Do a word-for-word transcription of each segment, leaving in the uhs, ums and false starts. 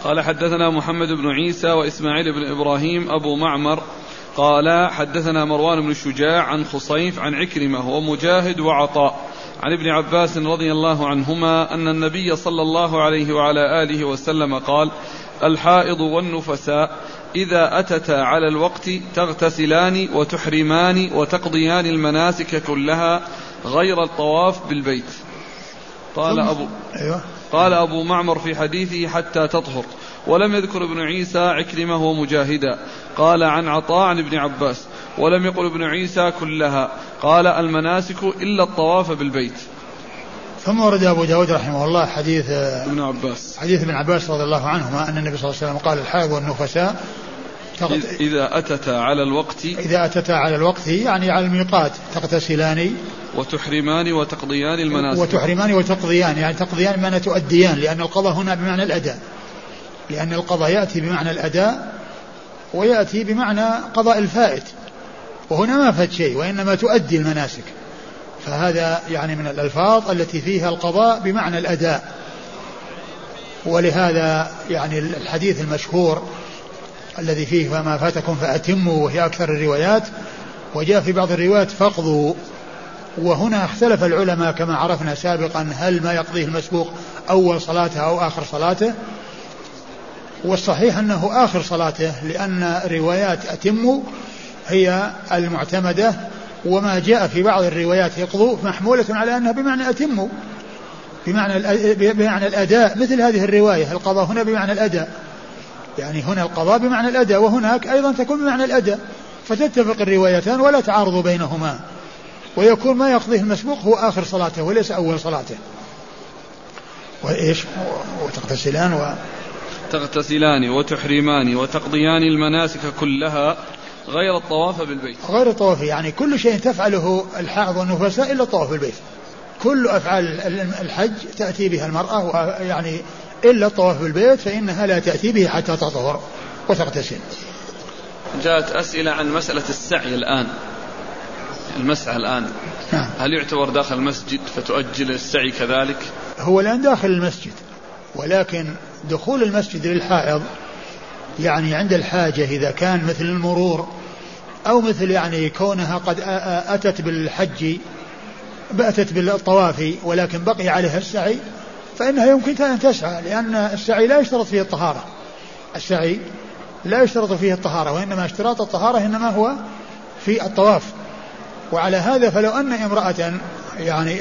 قال حدثنا محمد بن عيسى وإسماعيل بن إبراهيم أبو معمر قال حدثنا مروان بن الشجاع عن خصيف عن عكرمة ومجاهد وعطاء عن ابن عباس رضي الله عنهما أن النبي صلى الله عليه وعلى آله وسلم قال الحائض والنفساء إذا أتتا على الوقت تغتسلان وتحرمان وتقضيان المناسك كلها غير الطواف بالبيت. قال أبو, قال أبو معمر في حديثه حتى تطهر، ولم يذكر ابن عيسى عكرمة ومجاهدا. قال عن عطاء عن ابن عباس ولم يقل ابن عيسى كلها. قال المناسك إلا الطواف بالبيت. ثم ورد أبو داود رحمه الله حديث ابن عباس حديث ابن عباس رضي الله عنهما أن النبي صلى الله عليه وسلم قال الحائض والنفساء إذا أتتا على الوقت إذا أتتا على الوقت يعني على الميقات تغتسلان وتحرمان وتقضيان المناسك وتحرمان وتقضيان يعني تقضيان بمعنى تؤديان، لأن القضاء هنا بمعنى الأداء، لأن القضاء يأتي بمعنى الأداء ويأتي بمعنى قضاء الفائت، وهنا ما فات شيء وإنما تؤدي المناسك، فهذا يعني من الألفاظ التي فيها القضاء بمعنى الأداء. ولهذا يعني الحديث المشهور الذي فيه فما فاتكم فأتموا وهي أكثر الروايات، وجاء في بعض الروايات فقضوا، وهنا اختلف العلماء كما عرفنا سابقا هل ما يقضيه المسبوق أول صلاته أو آخر صلاته، والصحيح أنه آخر صلاته، لأن روايات أتموا هي المعتمدة، وما جاء في بعض الروايات يقضوا محمولة على أنها بمعنى أتموا بمعنى, بمعنى الأداء، مثل هذه الرواية القضاء هنا بمعنى الأداء، يعني هنا القضاء بمعنى الأداء وهناك أيضا تكون بمعنى الأداء، فتتفق الروايتان ولا تعارض بينهما، ويكون ما يقضيه المسبوق هو آخر صلاته وليس أول صلاته. وإيش وتغتسلان و تغتسلان وتحرمان وتقضيان المناسك كلها غير الطواف بالبيت. غير الطواف يعني كل شيء تفعله الحائض والنفساء إلا الطواف بالبيت، كل أفعال الحج تأتي بها المرأة يعني إلا الطواف بالبيت فإنها لا تأتي به حتى تطهر وتغتسل. جاءت أسئلة عن مسألة السعي الآن، المسعى الآن نعم. هل يعتبر داخل المسجد فتؤجل السعي كذلك؟ هو الآن داخل المسجد، ولكن دخول المسجد للحائض يعني عند الحاجة إذا كان مثل المرور أو مثل يعني كونها قد أتت بالحج أتت بالطواف ولكن بقي عليها السعي، فإنها يمكن أن تسعى، لأن السعي لا يشترط فيه الطهارة، السعي لا يشترط فيه الطهارة، وإنما اشتراط الطهارة إنما هو في الطواف. وعلى هذا فلو أن امرأة يعني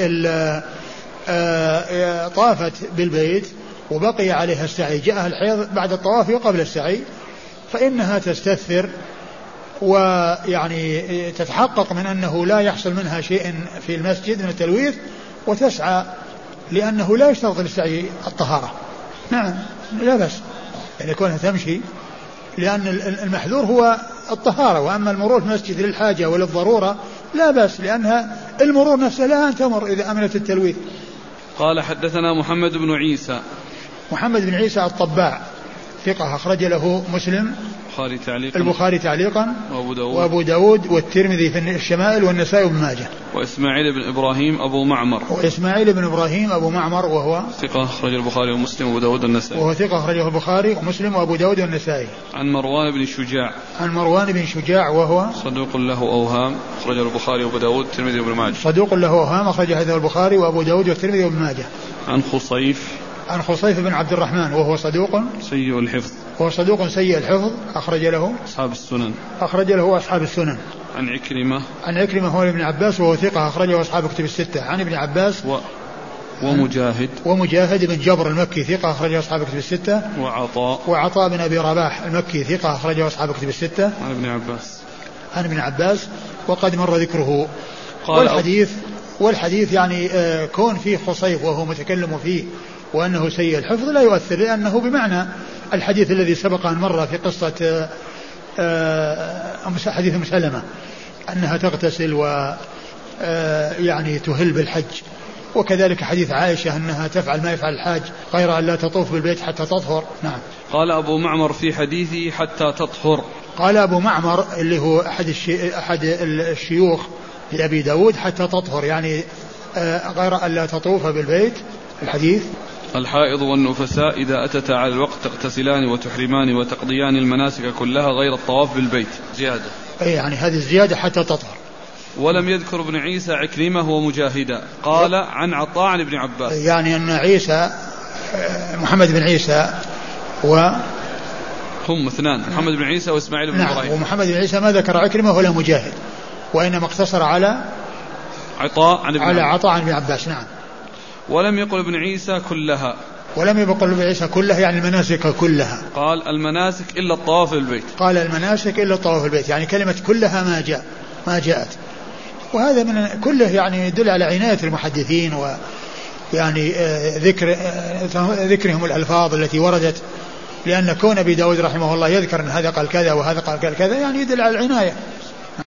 طافت بالبيت وبقي عليها السعي جاءها الحيض بعد الطواف وقبل السعي، فإنها تستثر ويعني تتحقق من أنه لا يحصل منها شيء في المسجد من التلويث وتسعى، لأنه لا يشترط للسعي الطهارة. نعم لا بس يعني كونها تمشي، لأن المحذور هو الطهارة، وأما المرور في المسجد للحاجة وللضرورة لا بس، لأنها المرور نفسها لا أن تمر إذا أمنت التلويث. قال حدثنا محمد بن عيسى. محمد بن عيسى الطباع ثقة أخرج له مسلم البخاري تعليقا البخاري تعليقا وأبو داود, وأبو داود والترمذي في الشمائل والنسائي وابن ماجه. وإسماعيل بن إبراهيم أبو معمر. وإسماعيل بن إبراهيم أبو معمر وهو ثقة أخرج البخاري ومسلم وأبو داود والنسائي. وهو ثقة أخرجه البخاري ومسلم وأبو داود والنسائي. عن مروان بن شجاع. عن مروان بن شجاع وهو صدوق له أوهام أخرجه البخاري وأبو داود والترمذي وابن ماجه. صدوق له أوهام أخرج هذا البخاري وأبو داود والترمذي وابن ماجه. عن خصيف. عن خصيف بن عبد الرحمن وهو صدوق سيء الحفظ. وهو صدوق سيء الحفظ أخرج له أصحاب السنن. أخرج له أصحاب السنن. عن عكرمة. عن عكرمة هو ابن عباس وهو ثقة أخرجه أصحاب كتب الستة. عن ابن عباس و... ومجاهد. ومجاهد بن جبر المكي ثقة أخرجه أصحاب كتب الستة. وعطاء. وعطاء بن أبي رباح المكي ثقة أخرجه أصحاب كتب الستة. عن ابن عباس. عن ابن عباس وقد مر ذكره. والحديث والحديث يعني آه كون فيه خصيف وهو متكلم فيه وأنه سيء الحفظ لا يؤثر، لأنه بمعنى الحديث الذي سبق أن مر في قصة حديث مسلمة أنها تغتسل و يعني تهل بالحج، وكذلك حديث عائشة أنها تفعل ما يفعل الحاج غير أن لا تطوف بالبيت حتى تطهر. نعم. قال أبو معمر في حديثه حتى تطهر. قال أبو معمر اللي هو أحد الشي... أحد الشيوخ لأبي داود حتى تطهر، يعني غير أن لا تطوف بالبيت الحديث الحائض والنفساء إذا أتتا على الوقت تغتسلان وتحرمان وتقضيان المناسك كلها غير الطواف بالبيت. زيادة. أي يعني هذه الزيادة حتى تطهر. ولم يذكر ابن عيسى عكرمة ومجاهدا. قال عن عطاء عن ابن عباس. يعني أن عيسى محمد بن عيسى و هم اثنان، محمد بن عيسى وإسماعيل بن إبراهيم. نعم. ومحمد بن عيسى ما ذكر عكرمة ولا مجاهد، وإنما اقتصر على عطاء عن ابن على عطاء عن ابن عباس. نعم. ولم يقل ابن عيسى كلها. ولم يقل ابن عيسى كلها يعني المناسك كلها. قال المناسك إلا الطواف البيت. قال المناسك إلا الطواف البيت، يعني كلمة كلها ما جاء ما جاءت. وهذا من كله يعني يدل على عناية المحدثين ويعني ذكر ذكرهم الألفاظ التي وردت، لأن كون أبي داود رحمه الله يذكر أن هذا قال كذا وهذا قال كذا يعني يدل على العناية